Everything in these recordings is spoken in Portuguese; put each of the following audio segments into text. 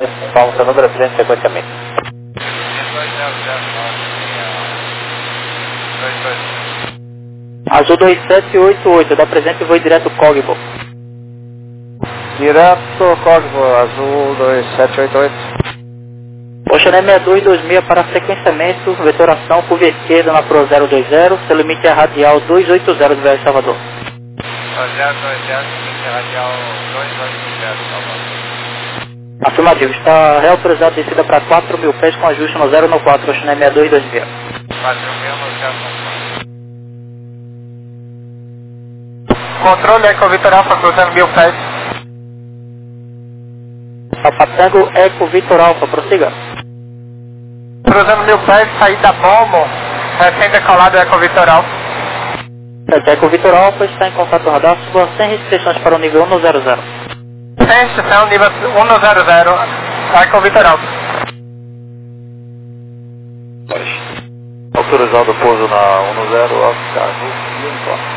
Vamos ao número 300 sequenciamento. Azul 2788, dá presente e vou direto Cogbo. Direto Cogbo, Azul 2788. Oxané 6226 para sequenciamento, vetoração, curva esquerda na Pro 020, seu limite é radial 280 do Viagem Salvador. 020, limite radial 280, Salvador. Afirmativo, está reautorizado descida para 4.000 pés com ajuste no 094, Oxané 6226. 4.000 no 094. Controle Eco Vitor Alfa, cruzando 1000 pés. Papatango Eco Vitor Alfa, prossiga. Cruzando 1000 pés, saída Bombo, recém-decolado Eco Vitor Alfa. Eco Vitor Alfa está em contato radar, suba sem restrições para o nível 100. Sem restrição, nível 100, Eco Vitor Alfa. Autorizado o pouso na 10, Oscar, Rio.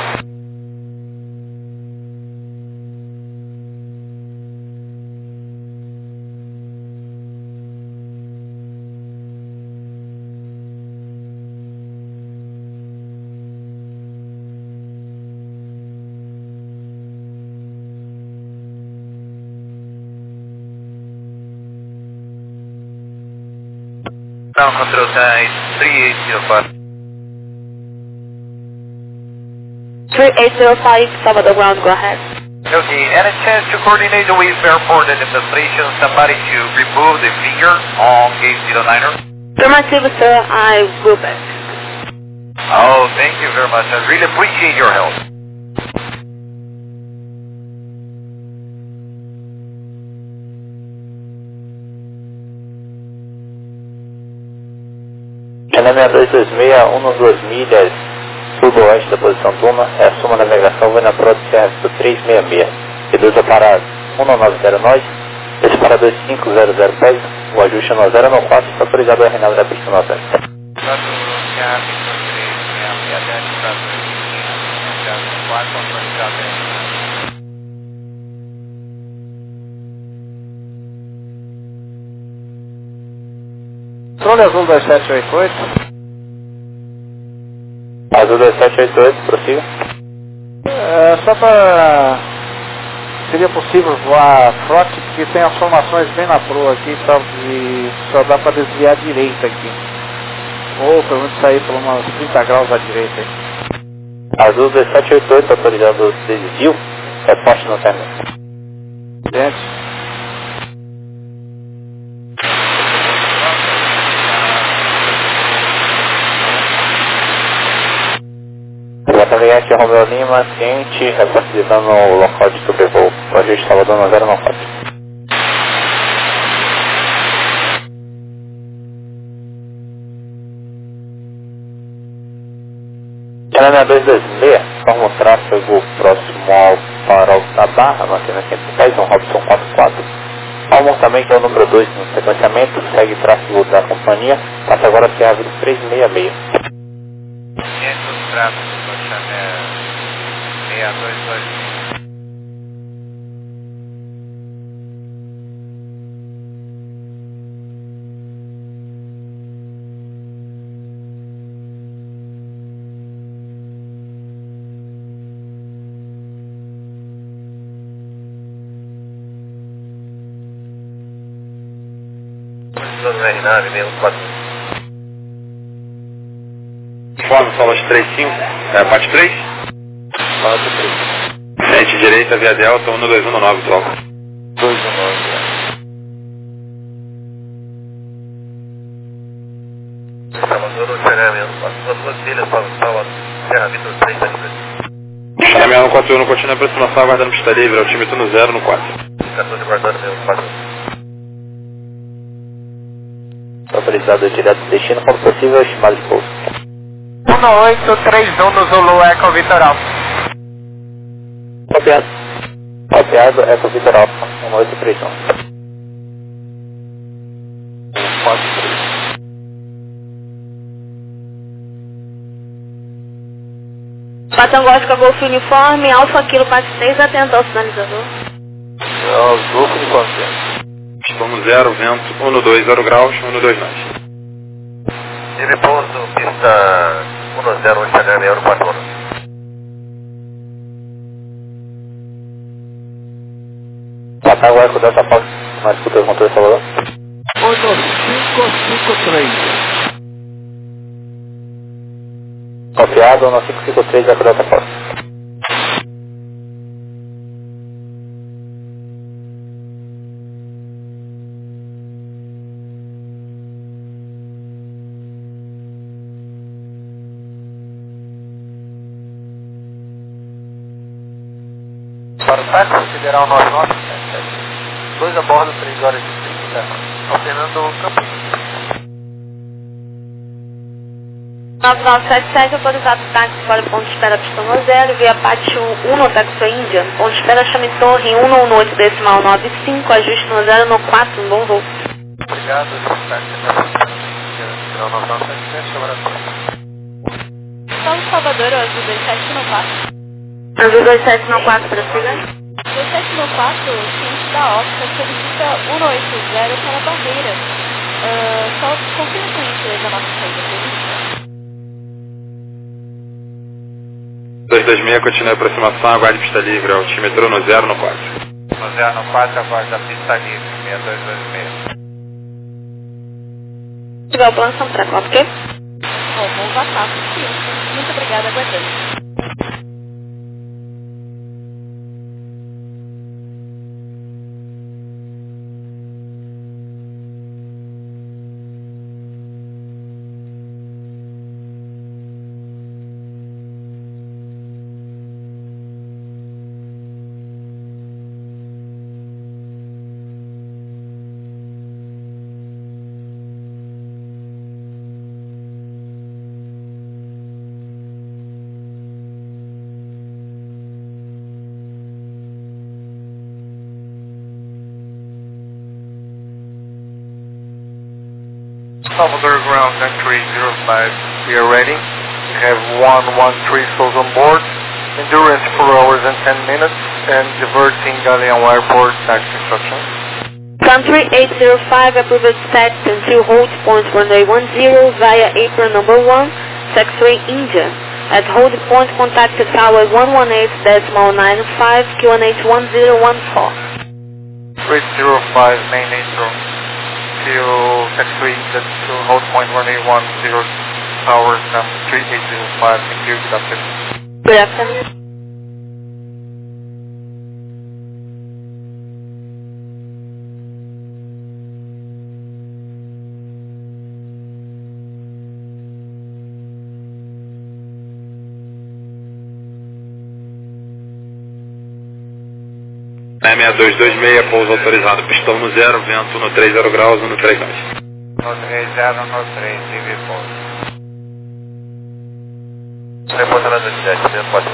Ground control time 3805. 3805, Salvador ground, go ahead. Okay, any chance to coordinate with airport administration somebody to remove the finger on gate 09er? Affirmative, sir, I will back. Oh, thank you very much. I really appreciate your help. Oxané 6226, 12 milhas sudoeste da posição Tuna, assuma a navegação, vai na Pro de Serra 366. Reduza para 1909, desce para 2500 pés, o ajuste no 094, está autorizado a Reinaldo da pista 90. Controle Azul 2788. Azul 2788, prossiga. Só para... Seria possível voar front, porque tem as formações bem na proa aqui, sabe? E só dá para desviar à direita aqui. Ou pelo menos sair por umas 30 graus à direita aí. Azul 1788, autorizado desvio, reporte no término. Gente. Atendente Romeu Lima, ciente, reportando o local de sobrevoo. O ajuste Salvador no 094. Oxané 6226, forma o tráfego próximo ao farol da Barra, mantendo 110, Robson 44. Forma também que é o número 2 no sequenciamento, segue tráfego da companhia, passa agora a ser a 366. 500 tráfego do Oxané 622. R9, 64. Fome, Solas 35, parte 3? Parte 3. Frente direita, via Delta, 12119, troca. 219. Salvador, Oxané 64, duas milhas para o Salvador, Serra Vitor 3, tá livre. Oxané 6141, continua a aproximação, aguardando pista livre, altímetro no 0 no 4. 14 guardando, meu 4. Autorizado direto do destino, quando possível, estimado de pouso. 1831 no Zulu Eco Vitor Alfa. Copiado. Copiado, Eco Vitor Alfa, 1831. 43. Patango Oscar Golf Uniforme, Alfa Kilo 46, atento ao sinalizador. Azul uniforme. Estamos 0, vento 120 graus, 129. De repouso, pista 10, Instagram, Euro 4. Patago Eco Delta Fox, mais escuta os motores, por favor. 1553. Confiado, 1553 Eco Delta Fox. Para o táxi Federal 9977. 2 a bordo, 3 horas e 30. Alternando Campinas. 9977, autorizado táxi para o ponto de espera pistão 0, via pátio 1 no Taxi Índia. Ponto de espera chame torre 118,95, ajuste no 0 no 4, um bom voo. Obrigado, táxi Federal 9977, laboratório. São Salvador, Azul 2794. Azul 2794, prossiga. 2794, ciente da óptica, solicita 180 para a barreira. Só confirma com gentileza a nossa saída prevista. 226, continue a aproximação, aguarde pista livre, altímetro no 0 no 4. No 0 no 4, aguarda a pista livre, 6226. Tiver o plano São Treco, ok? Bom WhatsApp, muito obrigada, aguardando. Salvador ground entry 05, we are ready. We have 113 souls on board, endurance 4 hours and 10 minutes, and diverting Galeão Airport, taxi instructions. Country 805, approved set until hold point runway 10 via apron number 1, taxiway India. At hold point, contact tower 118.95, QNH 1014. 805, main intro. Taxiway India to hold point runway 10, towers number 3805, thank you, good afternoon. Good afternoon. É 6226, pouso autorizado, pistão no 0, vento no 30 graus, no 39. No 30, no 3, TV pouso. Reportando 17, 4.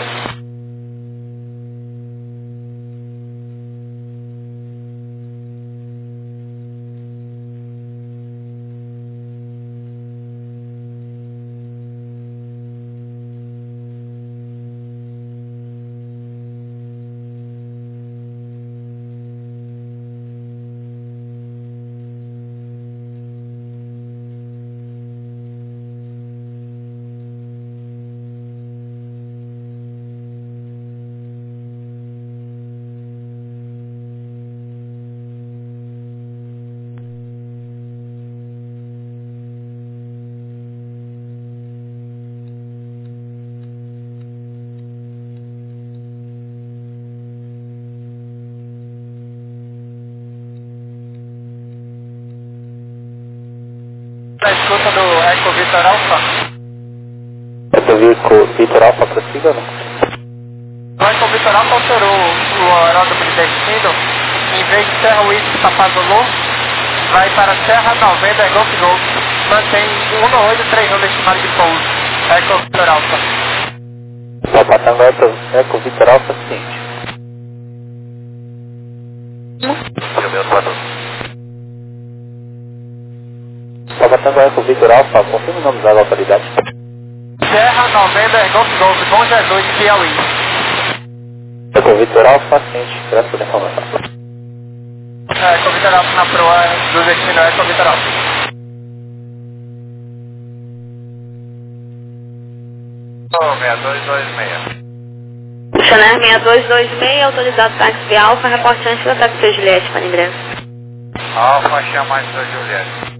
Na escuta do Eco Vitor Alpha. Eco Vitor Alpha, prossiga, não? O Eco Vitor Alpha alterou o aeródromo de destino. Em vez de Serra Whisky Papazulu, vai para Serra 90 Golf Golf. Mantém 183 estimado de pouso. Eco Vitor Alpha. Papatango Eco Vitor Alpha, seguinte. Meu 4. Papatango Eco Vitor Alpha, confirma o nome da localidade. Serra 90 Golf Golf, Bom Jesus, Piauí. Eco Vitor Alpha, seguinte, graças pela informação. com o Vitor Alto na proa do destino é com o Vitor Alto. Oh, 6226. Chanel 6226, autorizado táxi Alfa, reporte antes da táxi Juliette para ingresso. Alfa, chama antes da Juliette.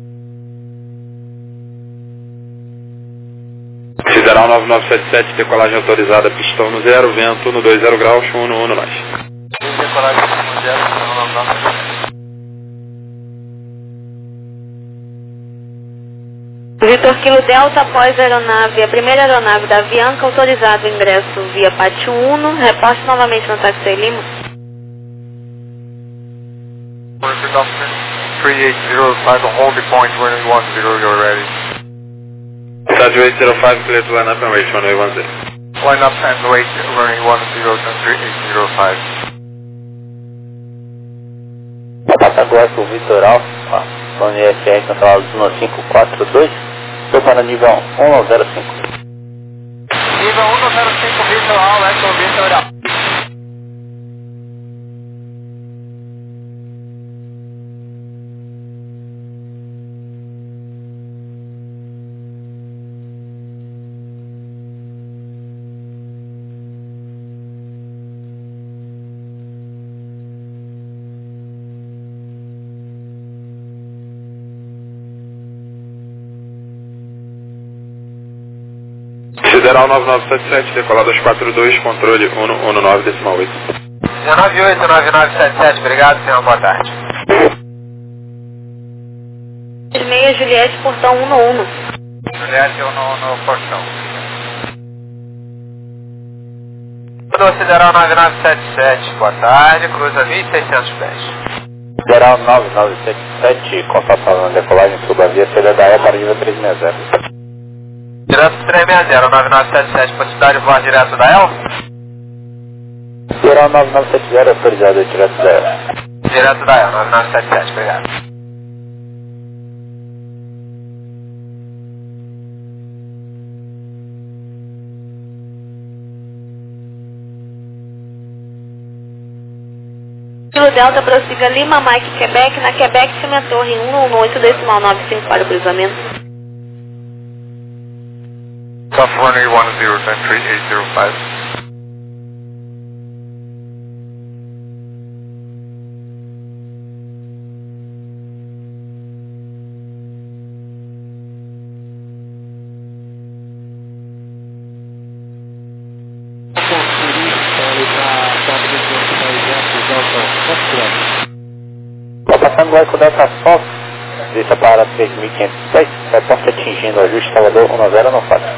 Sideral 9977, decolagem autorizada, pistão no 0, vento no 20 graus, 1 nós. Decolagem no 0, 9977. Vitor Kilo Delta, após a aeronave, a primeira aeronave da Avianca, autorizado o ingresso via Pátio 1, reporte novamente no táxi Lima. 3805, hold the point 110, you're ready. Stage 805, clear to line up and wait, 1810. Line up and wait, running 10 to 3805. Passa agora pro Vitor Alfa, Sony FR, cancelado 1542, estou para nível 105. Nível 105, Vitor Alfa, é com o Vitor Alfa. Sideral 9977, decolado 242, controle 119 decimal 8. 1989977, obrigado, senhor, boa tarde. 6 Juliette, portão 1 Juliette, eu no portão. Sideral 9977, boa tarde, cruza 1600 pés. Sideral 9977, contato na decolagem sul da via CDDE para nível 360. Direto 360, 9977, possibilidade de voar direto da El? Sideral 9970, autorizado direto da El. Direto da El, 9977, obrigado. Kilo Delta, prossiga Lima, Mike, Quebec, na Quebec, chame a torre 118, decimal 95 para o cruzamento. California 10, 3805. Está passando agora com o Delta Fox, vista para 3506, reporte atingindo o ajuste Salvador 10 no fato.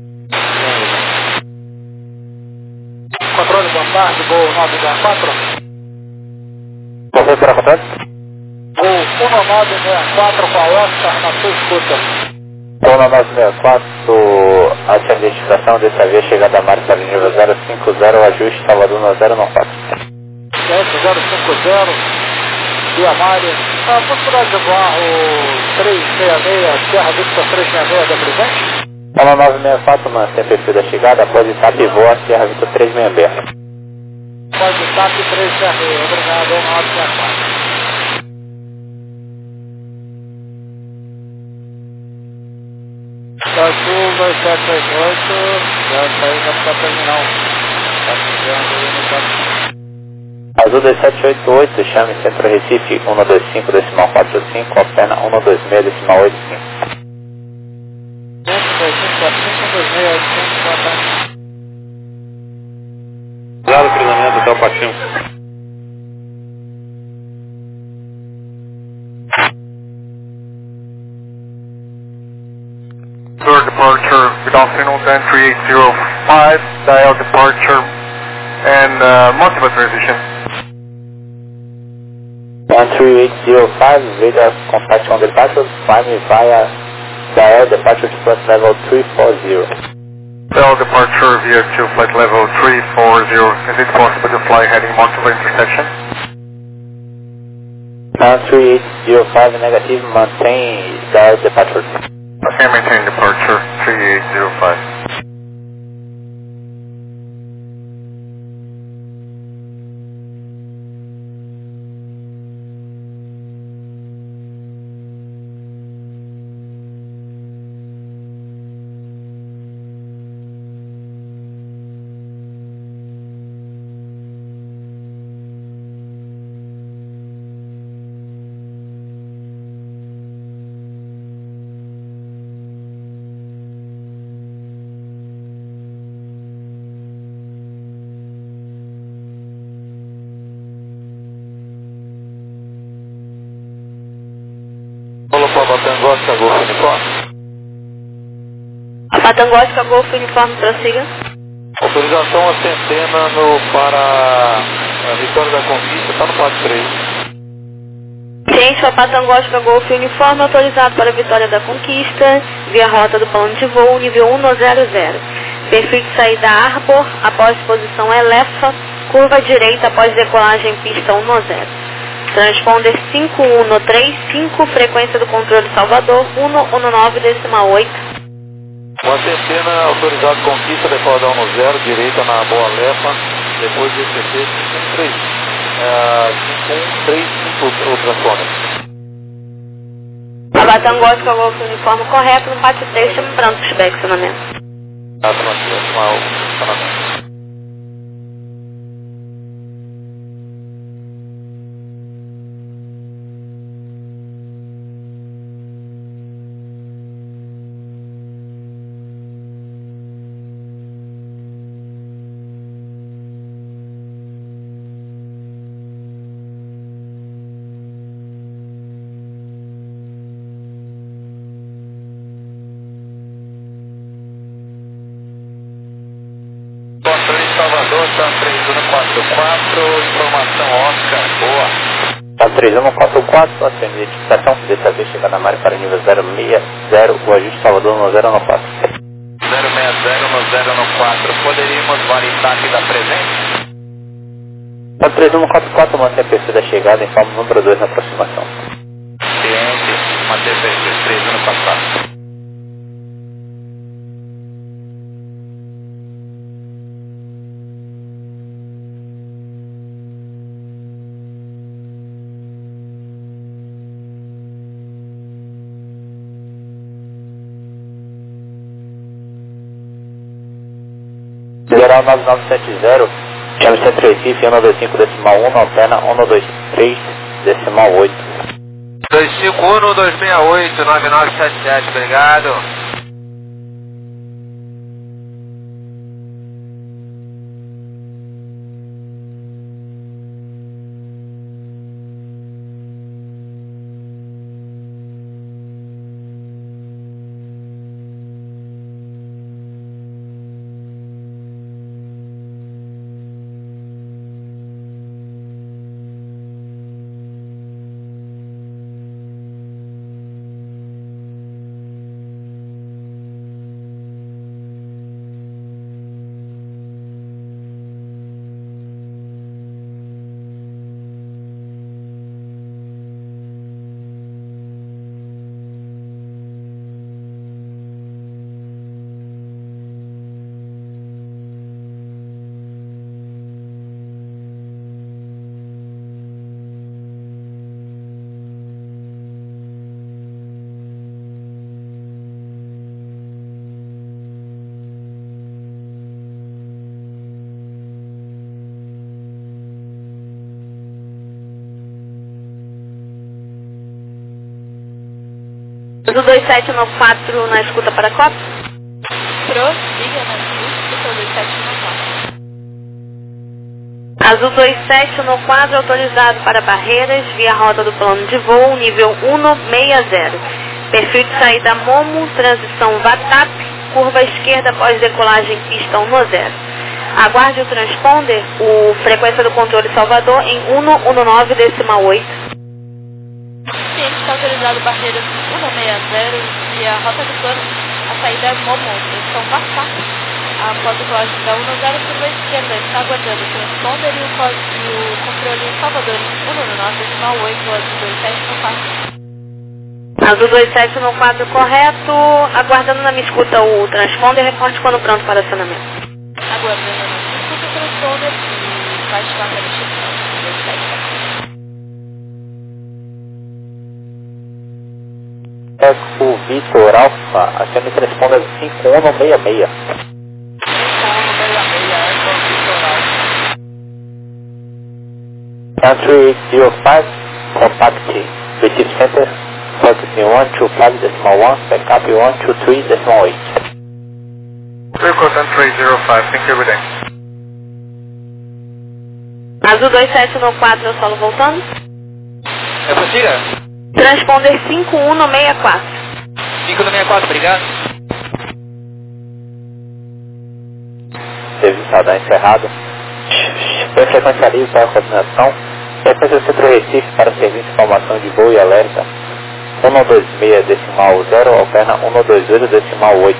Controle Bombarde, voo 964. Qual foi para controle? Voo 1964 com a Oscar na sua escuta. Então na 964, a identificação desse avião chegada a mar para nível 050, ajuste Salvador 10 no fato. 050, Via Mária. A possibilidade de voar o 366, Sierra Victor 366 da presente? Então na 964, mantém perfil da chegada, após etapa e voa Sierra Victor 366. Pode estar aqui 366, obrigado, 964. Sul 2788, já saindo para terminal. Está chegando aí no campo. Azul 2788, chame Centro Recife 125 decimal 45, alterna 126 decimal 85. 125, Usado cruzamento até o Patinho. Third departure, good afternoon, 13805, dial departure, and multiple transition. 13805, radar contact on departure, climb via Dial departure to flight level 340. Dial departure via to flight level 340. Is it possible to fly heading multiple intersection? 3805 negative, maintain dial departure. Okay, maintain departure 3805. Tango Oscar Golf Uniforme, prossiga. Autorização a centena para a Vitória da Conquista, está no 43. Ciente para Tango Oscar Golf Uniforme, autorizado para a Vitória da Conquista, via rota do plano de voo, nível 100. Perfil de saída Arbor, após posição Elefa, curva direita após decolagem pista 10. Transponder 5135, frequência do controle Salvador, 119,8. Uma centena autorizado Conquista, decola da 10, direita na boa Lefa, depois do ECT 513. 5135 o transponder. Tango Oscar Golf Uniforme correto, no pátio 3, chame para o pushback, acionamento. Acionamento. Salvador, tá 3144, informação Oscar, boa. Tá 3144, nossa identificação, dessa vez chega na Mari para nível 060, o ajuste Salvador no 094. 060 no 094, poderíamos validar aqui da presença? Tá 3144, mantém a perfil da chegada, informa o número 2 na aproximação. Ciente, manter perfil 3144. Liberal 9970, chame Centro Recife, 125,1, alterna 123,8. 251-268, 9977, obrigado. Do 2794 na escuta para COP. Prossiga na escuta 2794. Azul 27 no quadro, autorizado para Barreiras, via rota do plano de voo, nível 160. Perfil de saída Momo, transição VATAP, curva esquerda após decolagem pista 10. Aguarde o transponder, o frequência do controle Salvador em 119,8. Ciente está autorizado Barreiras 160 via rota do plano, a saída Momo, transição VATAP. Após o código da 10, curva esquerda, está aguardando o transponder e o controle Salvador 119,8, azul 2794. Azul 2794 correto, aguardando na minha escuta o transponder, reporte quando pronto para acionamento. Aguardando na minha escuta o transponder e vai ativar para o chip 2794. Eco Vitor Alfa, acione transponder 5166. Country 805, contact Receive Center, focusing 125.1, backup 123.8. Circle Country 805, thank you, everything. Azul 2794, solo voltando. Prossiga. Transponder 5164. 5 no 64, obrigado. serviço radar encerrado. Frequência livre para a coordenação. Frequência Centro Recife para serviço de informação de voo e alerta. 126 decimal 0, alterna 128 decimal 8.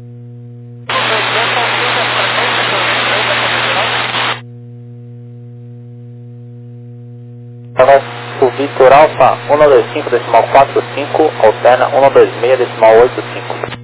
Então, o Vitor Alfa 125 decimal 45, alterna 126 decimal 85.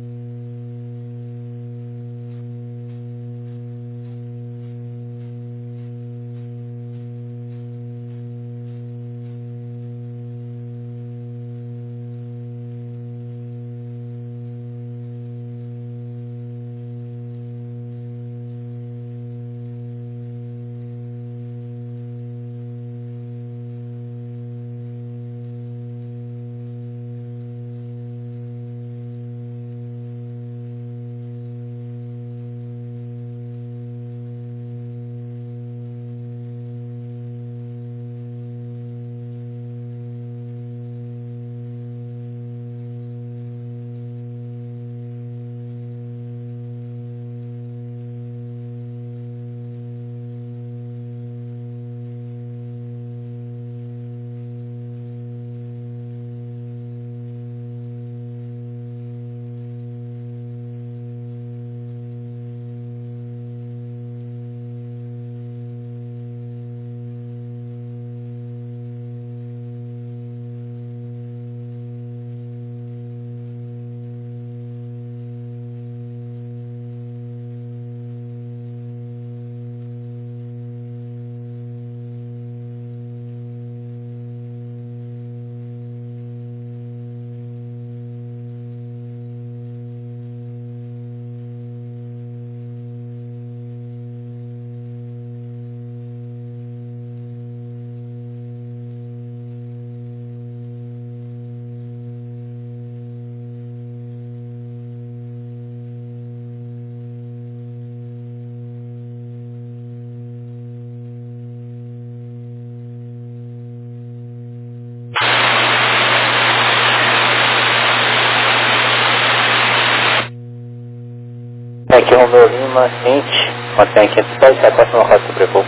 Aqui Romeu Lima, ente, mantém 500 pés, se aposta no rota sobrevoo.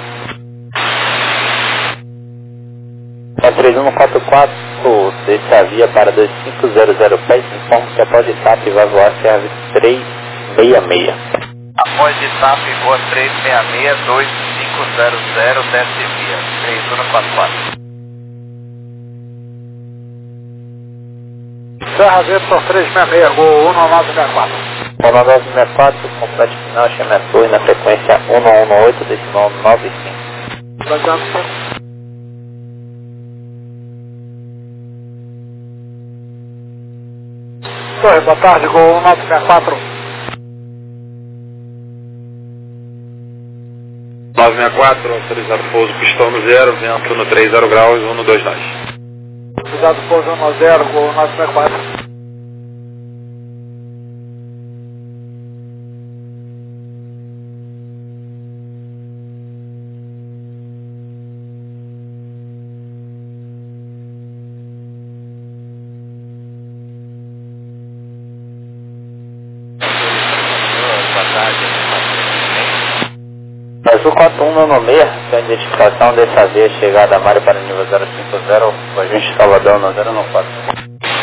É 3144, desce a via para 2500 pés, informa que após de TAP vai voar serviço 366. Após de TAP, voa 366, 2500, desce via, 3144. Serra Vitor 366, Gol 1964. 1964, complete final, chama a torre na frequência 118, decimal 95. Torre, boa tarde, Gol 1964. 964, autorizado pouso pistão no 0, vento no 30 graus, 129. Autorizado pouso 10, Gol 964. Azul 4196, que é a identificação dessa via chegada a Mário para nível 050, o agente Salvador no 094.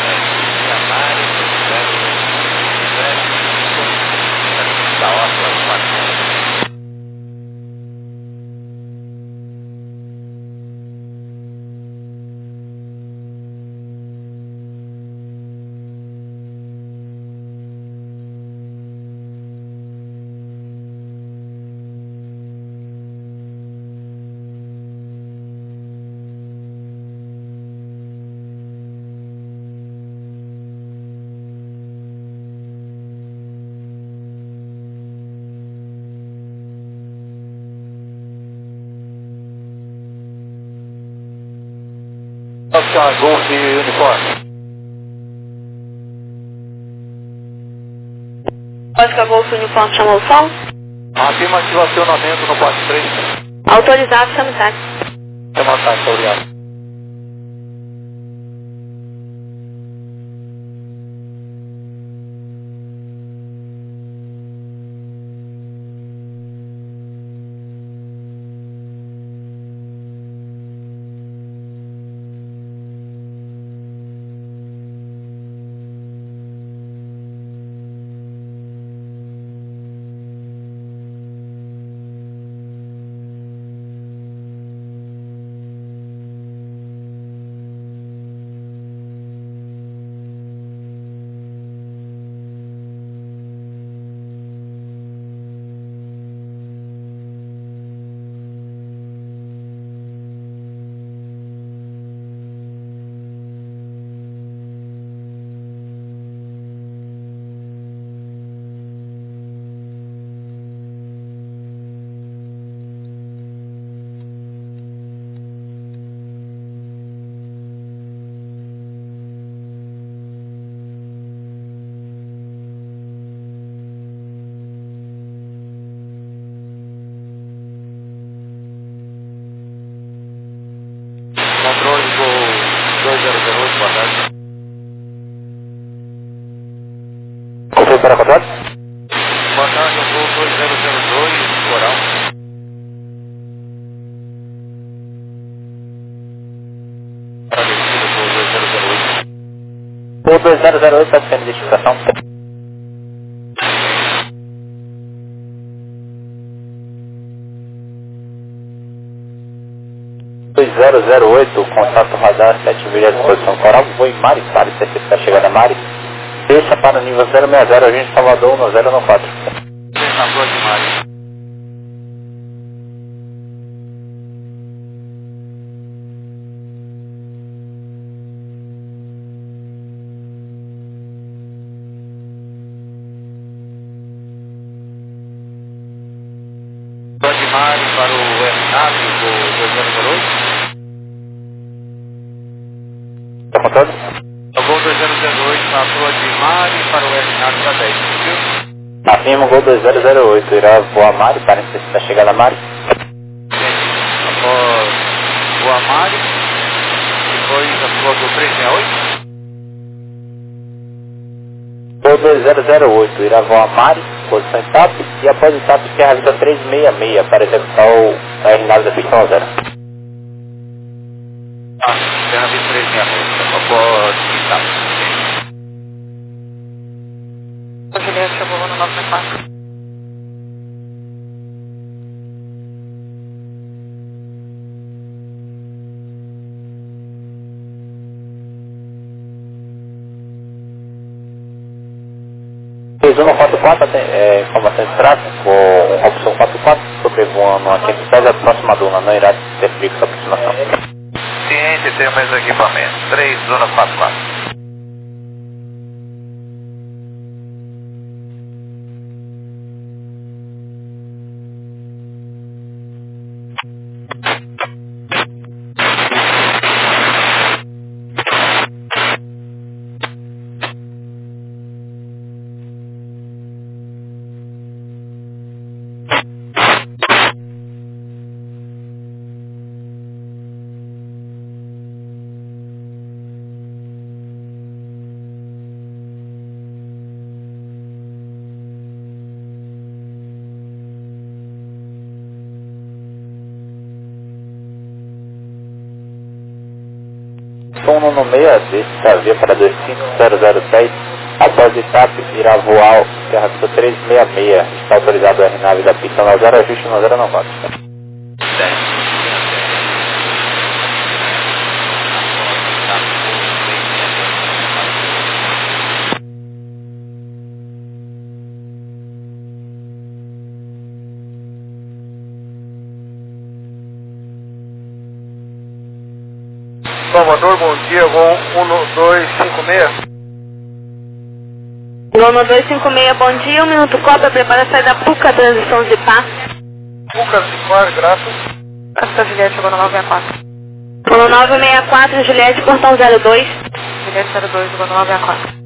Golf uniforme. Oscar Golf Uniforme chamou o som? Afirmativo, acionamento no poste 3. Autorizado, chama o táxi. Chama o táxi, obrigado. para contato? Boa tarde, eu vou 2002, Coral. Agradecido por 2008. O 2008 está sendo identificação. 2008, contato radar, 7 milhas de posição coral, voo Mari, Pari, certificar a chegada Mari. Deixa para o nível 060, a gente Salvador 1094. Na rua de Mari. Rua de Mari para o RNAV, do 2008. Está contando? Eu vou 2008 na rua de Mari para o RNAV da 10, viu? Afirma o Gol 2008, irá voar Mari, para necessitar a chegada Mari. Após voar Mari, depois a rua do 368. Gol 2008, irá voar Mari, posição TAP, e após o TAP se realiza 366 para executar o RNAV da pista 0. Terra de 368, após TAP. Juliette, eu vou no 964. Fez 144, informação de tráfego, com opção 44, sobrevoando a quinta da próxima duna, não irá ter fixo a aproximação. Ciente, tem o mesmo equipamento. 3, zona 44. Som no meia desta via para 25006, após o TAP irá voar o Serra Vista 366, está autorizado o RNAV da pista 90, ajuste 9094. Salvador, bom dia, voo 1256. Loma 256, bom dia, 1 minuto cópia, prepara a saída PUCA, transição Zipar. Lucas de Mar, graças. Essa Juliette, chegou no 964. Loma 964, Juliette, portão 02. Juliette 02, chegou no 964.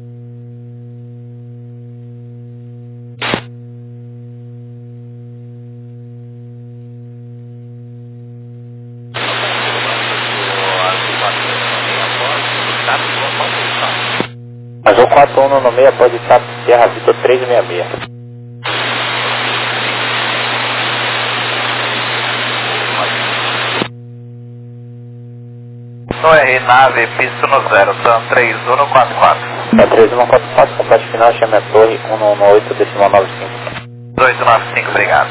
Mas o 41 no meio após o TAP Serra Vista 366. No RNAV, pista no 0, são 3144. É 3144, complete final, chame a torre 118, decimal 95. 295, obrigado.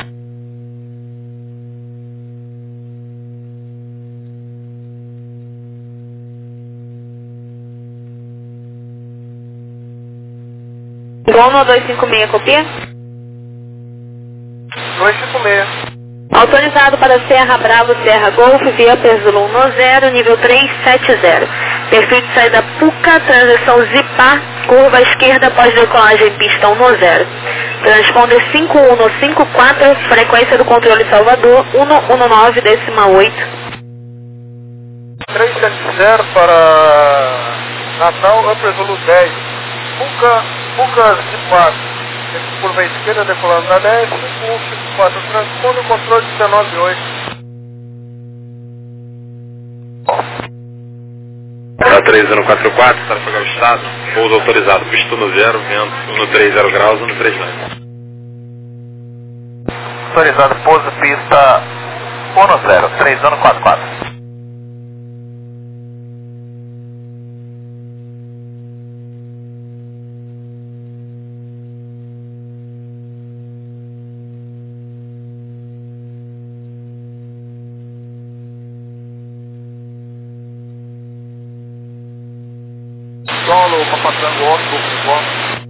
Gol no 256, copia. 256. Autorizado para Serra Bravo, Serra Golf, via Perzulum no 0, nível 370. Perfil de saída PUCA, transição Zipar, curva à esquerda após decolagem pistão no 0. Transponder 5154, frequência do controle Salvador, 119, décima 8. 370 para Natal, Upper Zulu 10. PUCA Zipar. Curva à esquerda, decolando na 10, 5154, transponder controle 198. 3044, Trafega ao Estado, pouso autorizado, pista no 0, vento no 30 graus e no 39. Autorizado pouso pista 10, 3044. Solo, Papa Tango, Oscar, uniforme.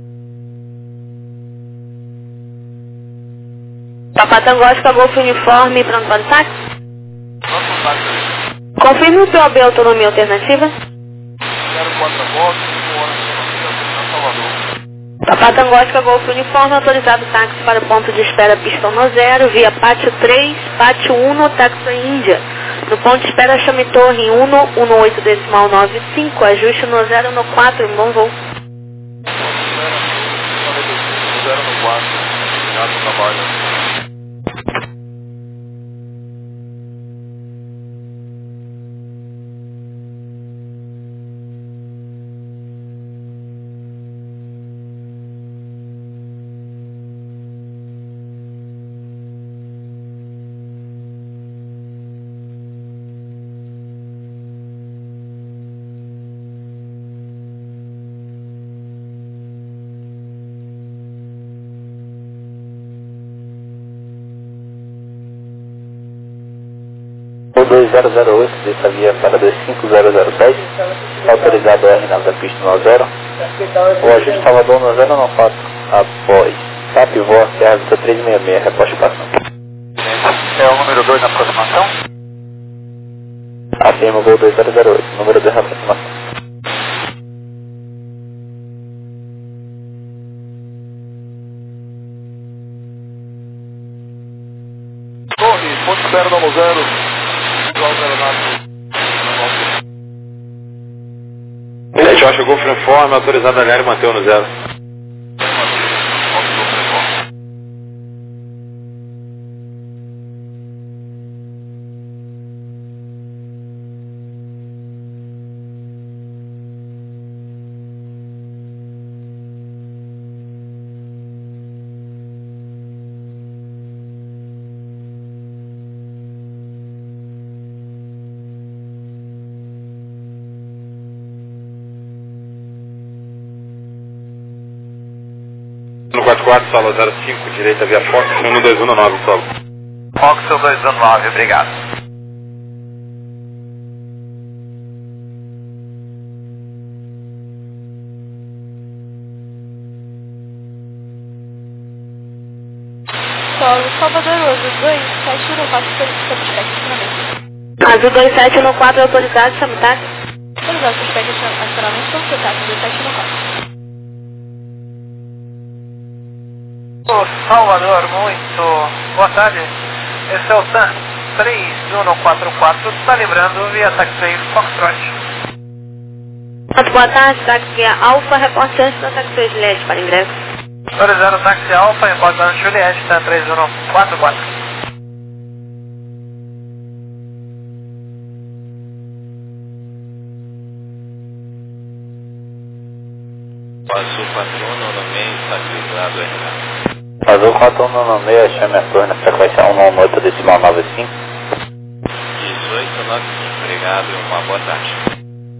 Papa Tango, Oscar, Golf Uniforme, pronto para o táxi? Pronto para o táxi. Confirme o POB autonomia alternativa. 04 Golf, 5 horas de Salvador. Papa Tango, Oscar, Golf Uniforme, autorizado táxi para o ponto de espera pistão no 0, via Pátio 3, Pátio 1, táxi Índia. No ponto de espera chame torre 118.95, ajuste no 0 no 4, bom voo. 0 no 4, obrigado pelo trabalho. O 2008 dessa via para 25007, autorizado R9 da pista no 0. O ajuste Salvador no 094, após TAP Voz Service 366, reposte passando. É o número 2 na aproximação? Afirma o voo 2008, número 2 na aproximação. Torre, ponto de espera no 0. Bilhete Oscar Golf Uniforme, autorizado a e manteu no 0. No 44, solo 05, direita via Fox, 1219, solo. Fox 219, obrigado. Solo, Salvador, Azul 2714, solicitamos acionamento. Azul 2714, autorizado, chame táxi. Autorizado, suspeito acionamento, com seu táxi 2714. Salvador, muito boa tarde. Esse é o TAN 3144, está lembrando via taxi Foxtrot. Muito boa tarde, táxi Alfa, reporte antes da taxi Juliette para ingresso. Autorizando o táxi Alfa, reportando Juliette, TAN 3144. Azul 4196, estabilizado R9. Azul 4196, chame a torre na frequência 118 decimal 95. 1895, obrigado e uma boa tarde.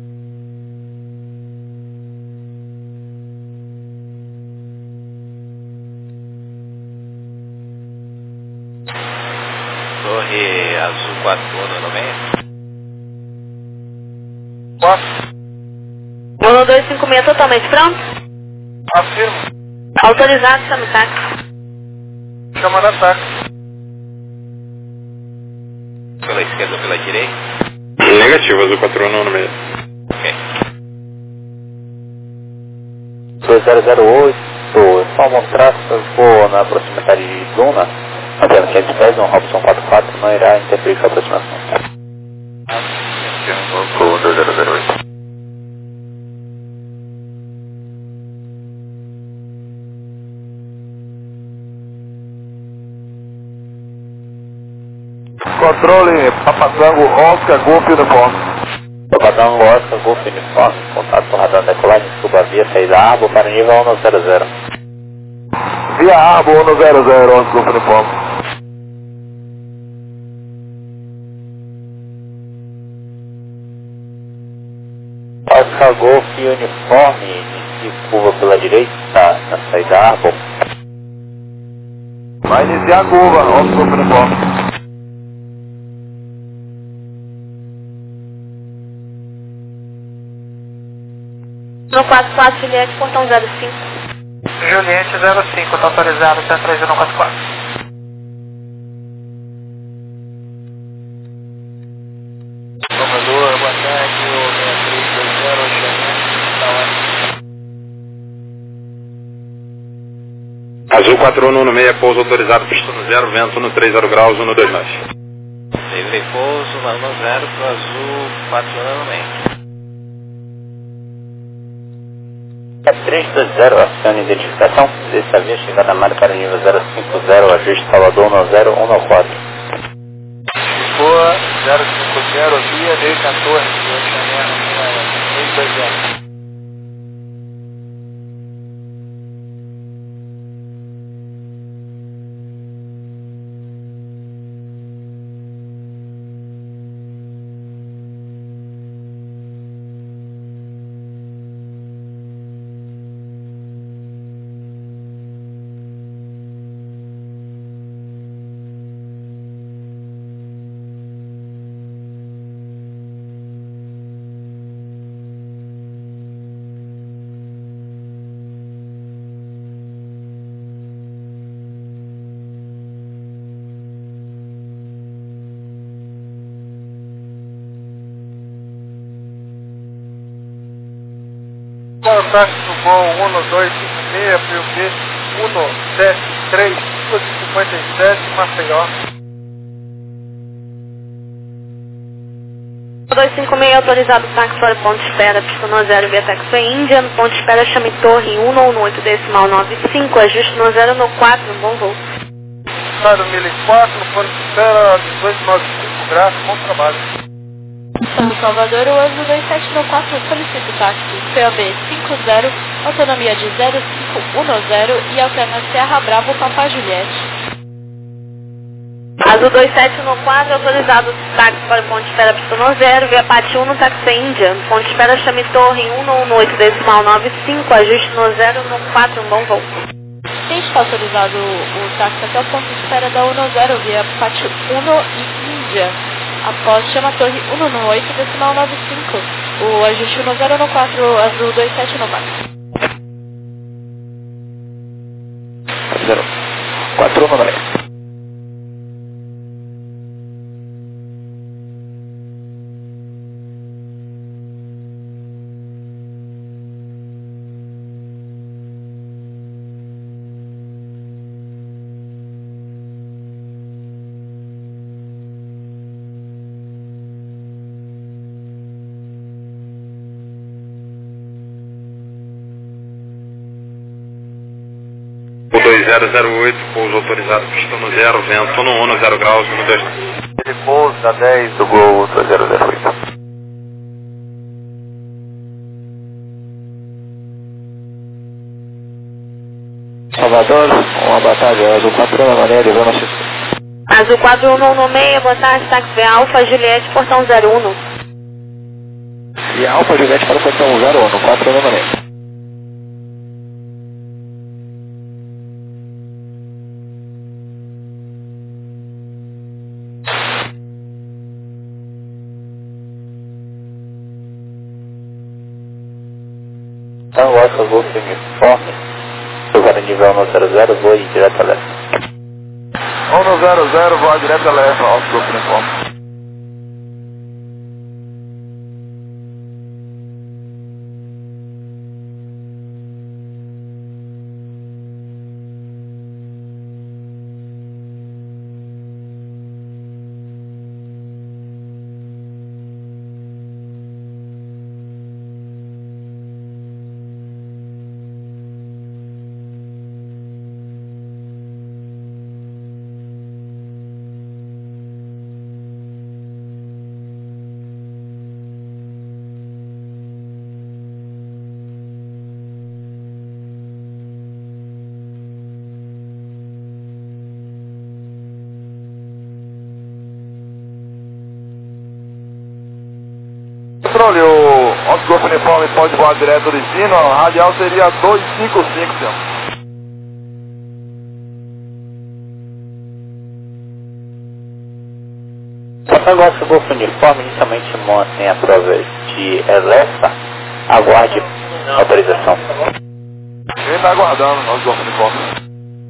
Torre Azul 4196. 1256 totalmente pronto? Afirmo. Autorizado, chame táxi. Chamada táxi. Pela esquerda ou pela direita? Negativo, Azul 4196. Ok. 2008, só um traço, vou na proximidade de Duna, até 500 pés, um Robson 44, não irá interferir com a aproximação. Voo 2008. Controle, Papa Tango, Oscar, Golf Uniforme. Sabadão Oscar, Golf Uniforme, contato com radar decolagem, suba via saída Arbo para nível 100. Via Arbo 100, Oscar Golf Uniforme. Oscar Golf Uniforme, inicie curva pela direita, na saída Arbo. Vai iniciar a curva, Oscar Golf Uniforme. No 44, Juliette, portão 05. Juliette 05, está autorizado, está 3144. Salvador, boa tarde, o 6320, Xamã, Azul 4116, pouso autorizado, pista no 0, vento no 30 graus, 129. livre pouso, valor 0 para o Azul 496. 320, acione identificação, desse avião chegada a marca para nível 050, ajuste Salvador 10194. Lisboa 050, via D14, Xamã, 320. Táxi do voo 1256, PUB 173, 257, Maceió. 256, autorizado táxi fora ponto de espera, pista no 0, via taxi Índia, no ponto de espera chame torre 118 decimal 95, ajuste no 0 no 4, bom voo. Estado 1004, no ponto de espera 1895, graças, bom trabalho. São Salvador, o Azul 2794, solicita o táxi POB 50, autonomia de 0510 e alterna Serra Bravo, Papai Juliette. Azul 2714, autorizado táxi para ponto de espera, pista no 0, via Pati 1 no taxi Índia, no ponto de espera chame torre 118 decimal 95, ajuste no 0 no 4, bom voo. Quem está autorizado o táxi até o ponto de espera da 10 via Pati 1 e Índia. Após chama torre 118 decimal 95. O ajuste no 0 no 4, Azul 2794. 419. O 2008, pouso autorizado, pista no 0, vento no 10 graus, 129. Ele pouso da 10 do Gol 2008. Salvador, uma batalha Azul 416, levando assistência. Azul 4196, boa tarde, táxi Alfa Juliette, portão 01. E a Alfa Juliette para o portão 01, 416. Então, o Oscar Golf Uniforme, para nível 100, voe direto a leste. 100, voa direto a leste, Oscar Golf Uniforme. controle, o Oscar Golf Uniforme pode voar direto do destino, a radial seria 255, senhor. Passando Oscar Golf Uniforme, inicialmente mantém a prova de Elefa, aguarde autorização. Ele está aguardando o Oscar Golf Uniforme.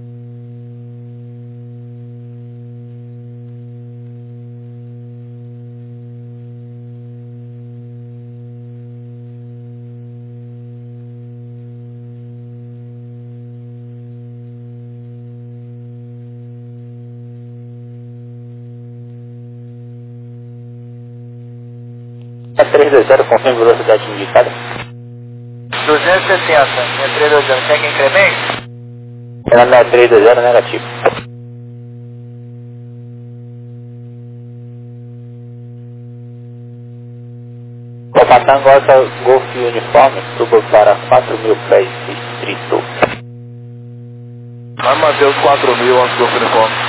A 320, confirme velocidade indicada. 260, 6320, tem que incremento? Ela na 320, negativo. Passando Oscar Golf Uniforme, suba para 4.000 pés distrito. Vai manter os 4.000 Oscar Golf Uniforme.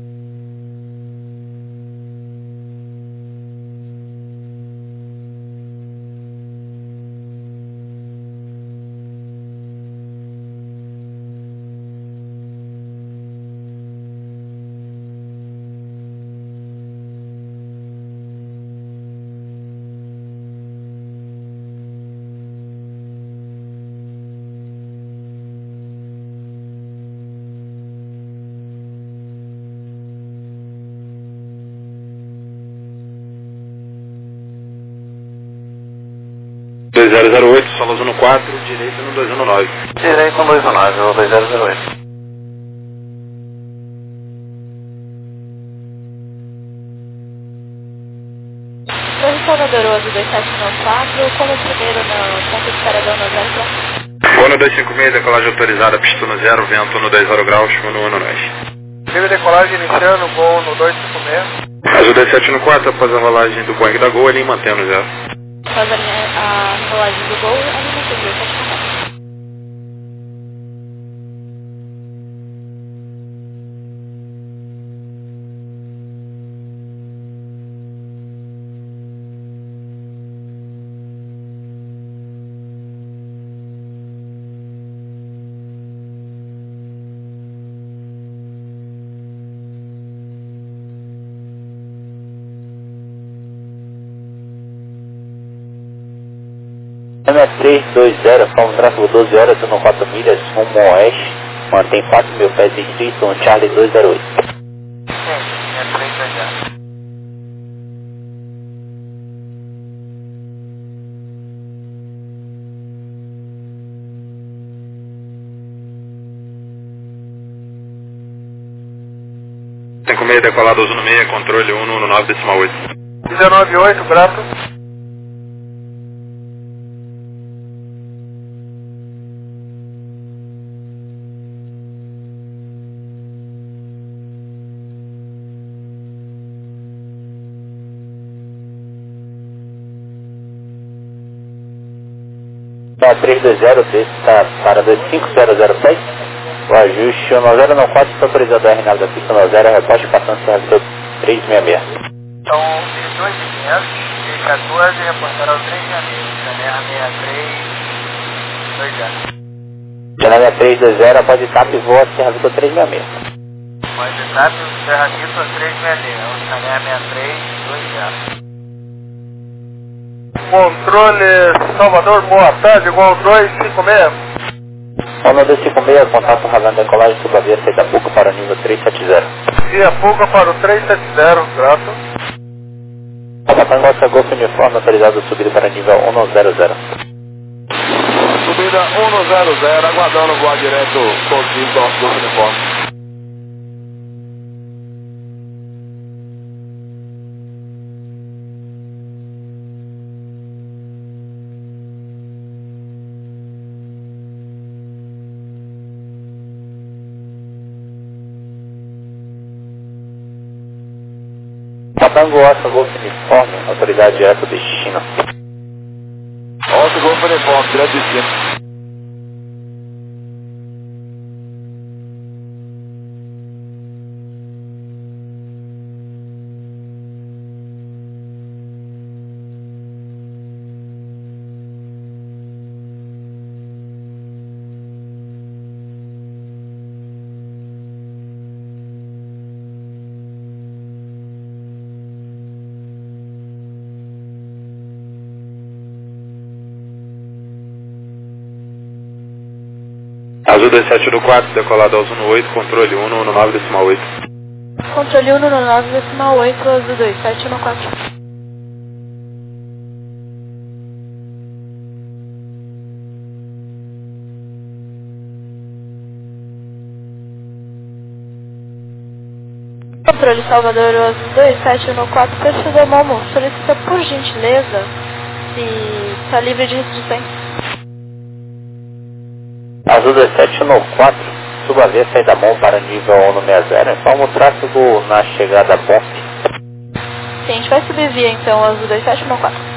Sola 14, direita no 219. Direito no 219, o 2008. Torre Salvador 11, 2794, como primeiro no ponto de paradão no 0 graus. Bono 256, decolagem autorizada, pista no 0, vento no 20 graus, no Norte. Primeira decolagem iniciando, gol no 256. Azul 274, após a rolagem do Boeing da Gol, ele mantém no 0. Após a rolagem do gol, a linha subiu, pode contar. M320, forma tráfego 12 horas, no 4 milhas, rumo oeste, mantém 4.000 pés distrito, um Charlie 208. Sim, M320. Tem com meio decolado, uso no meio, controle 119,8. 198, grato. A 320, desça para 25006, o ajuste 1094, está autorizado a RNAV da pista 90, reposte passando servidor 366. Então, 2.500 e 14 reportaram 366, janela 6320. Janela 320, pode TAP e voa servidor 366. Pode estar no Serra Vitor 366, janela 6320. Controle Salvador, boa tarde, gol 256. Ono 256, contato radar decolagem sobre a via Seitapuca para o nível 370. Via Puca para o 370, grato. Passando Oscar Golf Uniforme, autorizado subida para nível 100. Subida 100, aguardando voar direto contigo do Oscar Golf Uniforme. Passando Oscar Golf Uniforme, autoridade direto destino. Oscar Golf Uniforme, direto destino. Azul 2714, decolado ao 18, controle 119,8. Controle 119,8, Azul 2714. Controle Salvador, Azul 2714, perfil Momo, solicita por gentileza se está livre de restrições. Azul 2714, suba a via saída mão para nível 160, informa o tráfego na chegada bom. Sim, a gente vai subir via então, Azul 2714.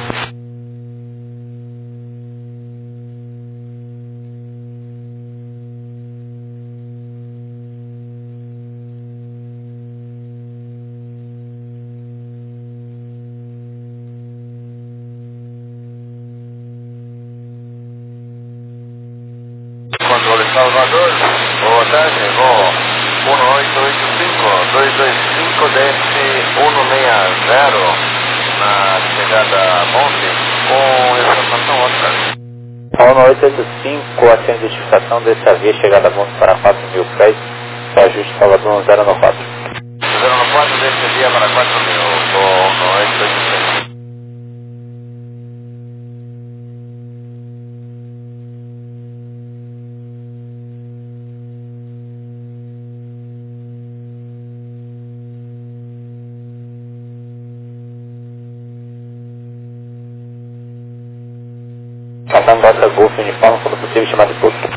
Controle Salvador, boa tarde, voo 1885, 225 desce 160 na chegada Monte com informação Oscar. 1885, a identificação dessa via chegada bom para 4.000 pés, ajuste Salvador 0 no 4. 0 no 4 desse dia para 4.000, voo 1885. Passando Delta Golf uniforme, quando possível, chamado de posto.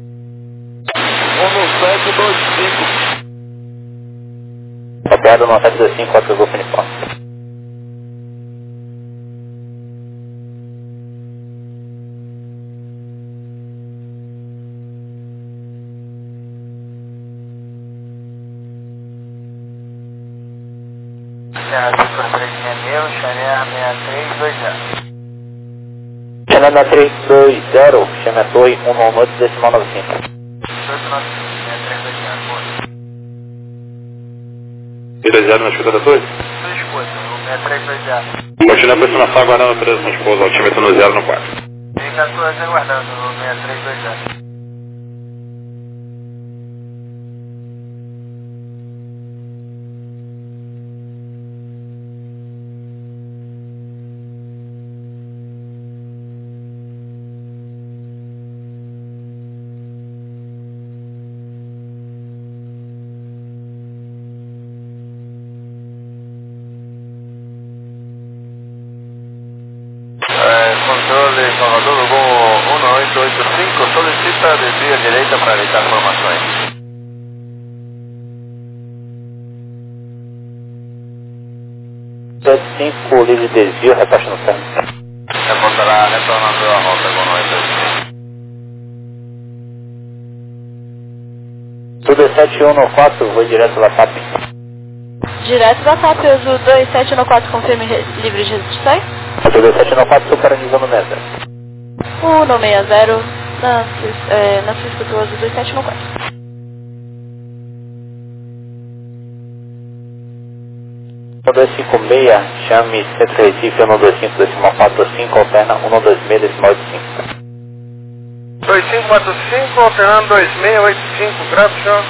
1725. Operado no 725, Delta Golf uniforme. Xané 320, chame a torre 118,95. 30 na escuta da torre? Continua prestando ação aguardando a presença no pouso, altímetro no 0 no 4. Fica a sua aguardando no 6320. Controle Salvador, voo 1885, solicita desvio direita para evitar formações. 75, livre de desvio, reparte no centro. Reportará retornando a rota com 985. Tudo 7114, vou direto da TAP. Direto da TAP, Azul 2714, confirme livre de restrições. Tudo 714, super nível no mesa. 160, na sua escuta, Azul 2714. O 256, chame Centro Recife 125,45, alterna 126,85. 2545, alternando 2685, grave chão.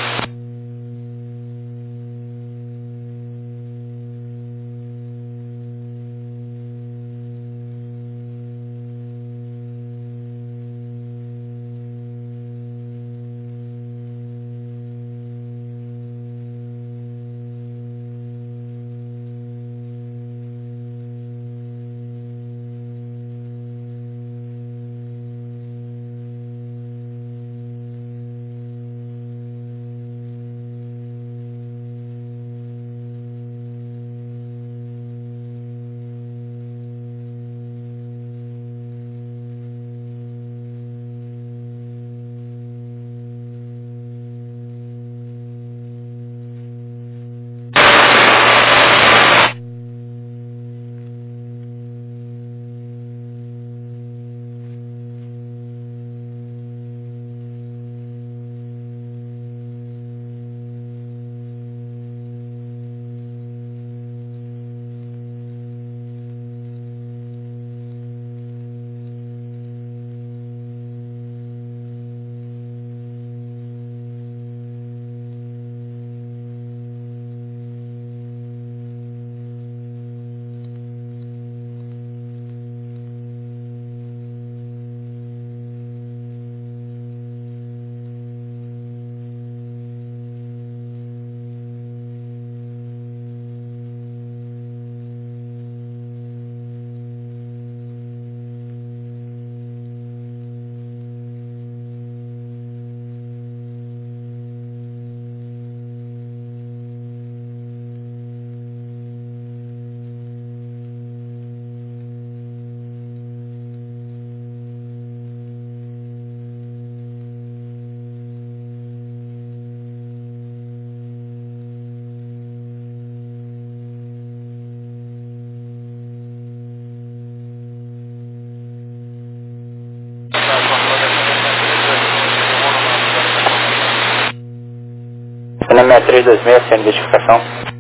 6326, sem identificação.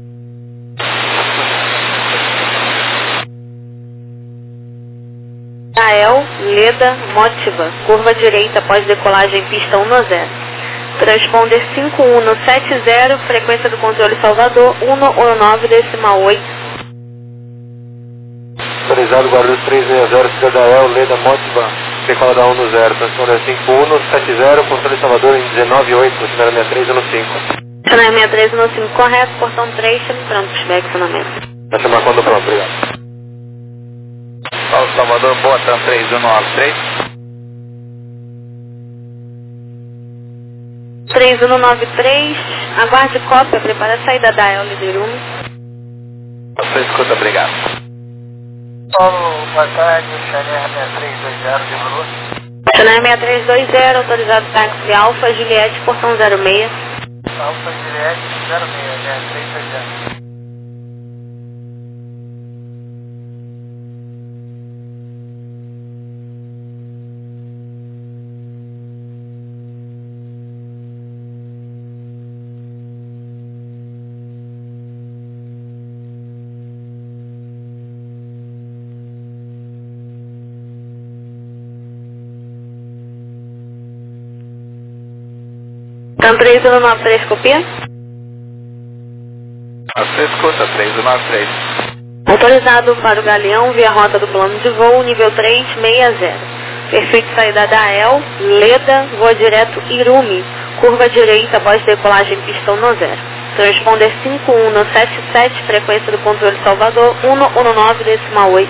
Dael, Leda, Motiva, curva direita após decolagem pista 10. Transponder 5170, frequência do controle Salvador, 119,8. Autorizado Guarulhos 360, Cida Dael, Leda, Motiva, decola da 10, transponder 5170, controle Salvador em 198, cenário 6315. Cenário 6315, correto, portão 3, estamos pronto para chegar acionamento. Vai chamar quando pronto, obrigado. Paulo Salvador, boa, TAM 3193. 3193, aguarde cópia, prepara a saída da El Liderume. Você escuta, obrigado. Paulo, boa tarde, Chanel 6320 de Lula. Chanel 6320, autorizado táxi Alfa, Juliette, portão 06. Alfa Juliette 06, 6320. TAM 3193, copia? Você escuta, 3193. Autorizado para o Galeão via rota do plano de voo, nível 360. Perfil de saída da El, Leda, voa direto Irume, curva direita após decolagem pistão 0. Transponder 5177, frequência do controle Salvador, 119,8.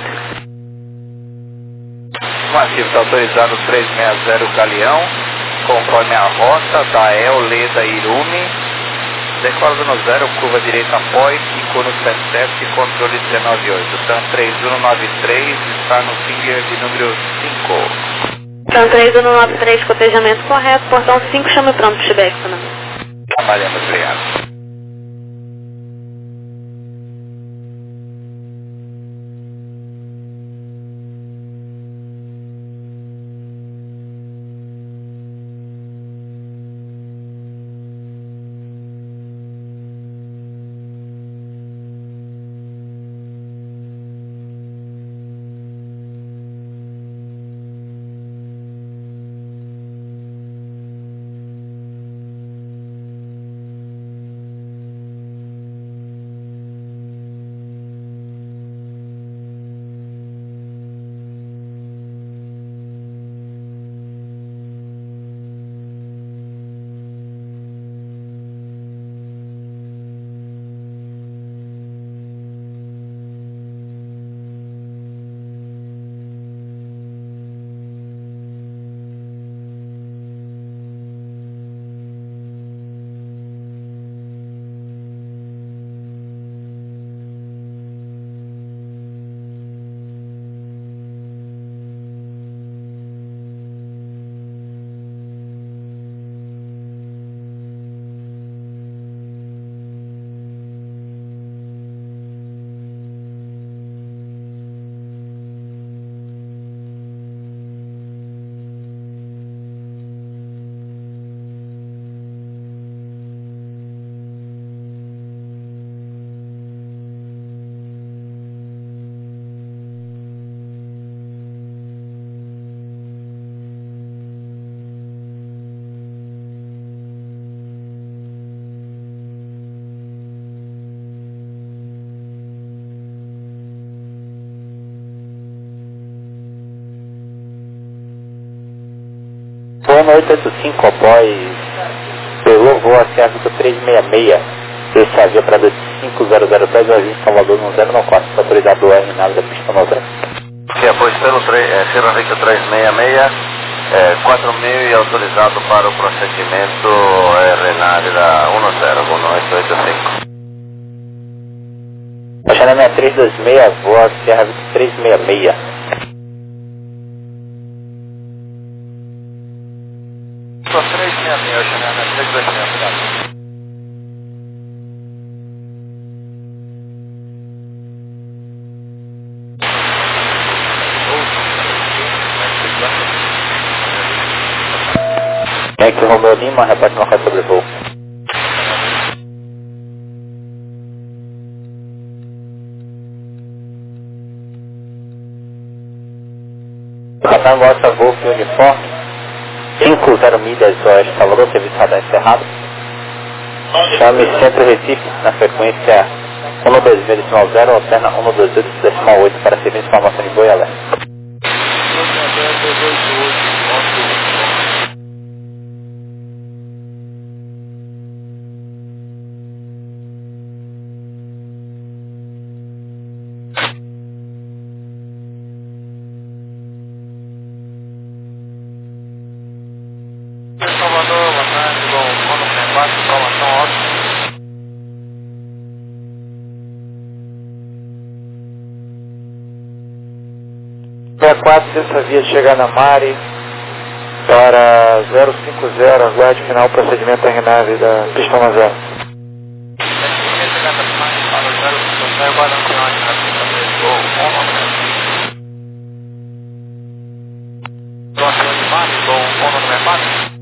Massivo está autorizado 360 Galeão, conforme a rota da El, Leda, Irume, decola do 0, curva direita após, Icono 77, controle 198. TAM 3193 está no finger de número 5. TAM 3193, cotejamento correto, portão 5, chame pronto para chegar acionamento. Trabalhamos, obrigado. Voo 885 após pelo voo a Serra 366. Esse avião para 25003, o avião em Salvador no 094, autorizado o R nave da pista 90. Sim, após pelo Serra Rica 366, 4.000 e autorizado para o procedimento RNAV da 10, voo 885. Chanel 6326, voo a Serra 366. Só 366, Chanel 326, obrigado. Yankee Romeo Lima, reparte local sobre voo. Tango Alfa Golf Uniforme, 50 milhas oeste Salvador, serviço radar encerrado. Chame Centro Recife, na frequência 126.0, alterna 128.8 para serviço de informação de boi alerta. Salvador, boa tarde, bom, Mono 64, informação ótima. 64, essa via chegar na Mari para 050, aguarde final procedimento da RNAV da pista 10. Via chegar na Mari para 050, aguarde final na pista 10, gol, 193. Próximo de Mari, gol, 194.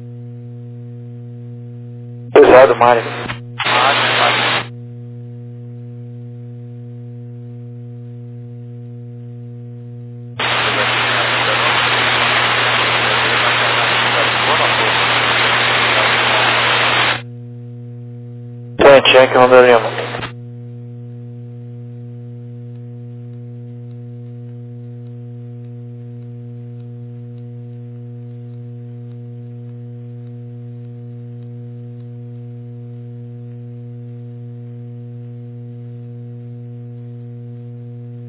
Pesado, Mari. Yankee Romeo Lima.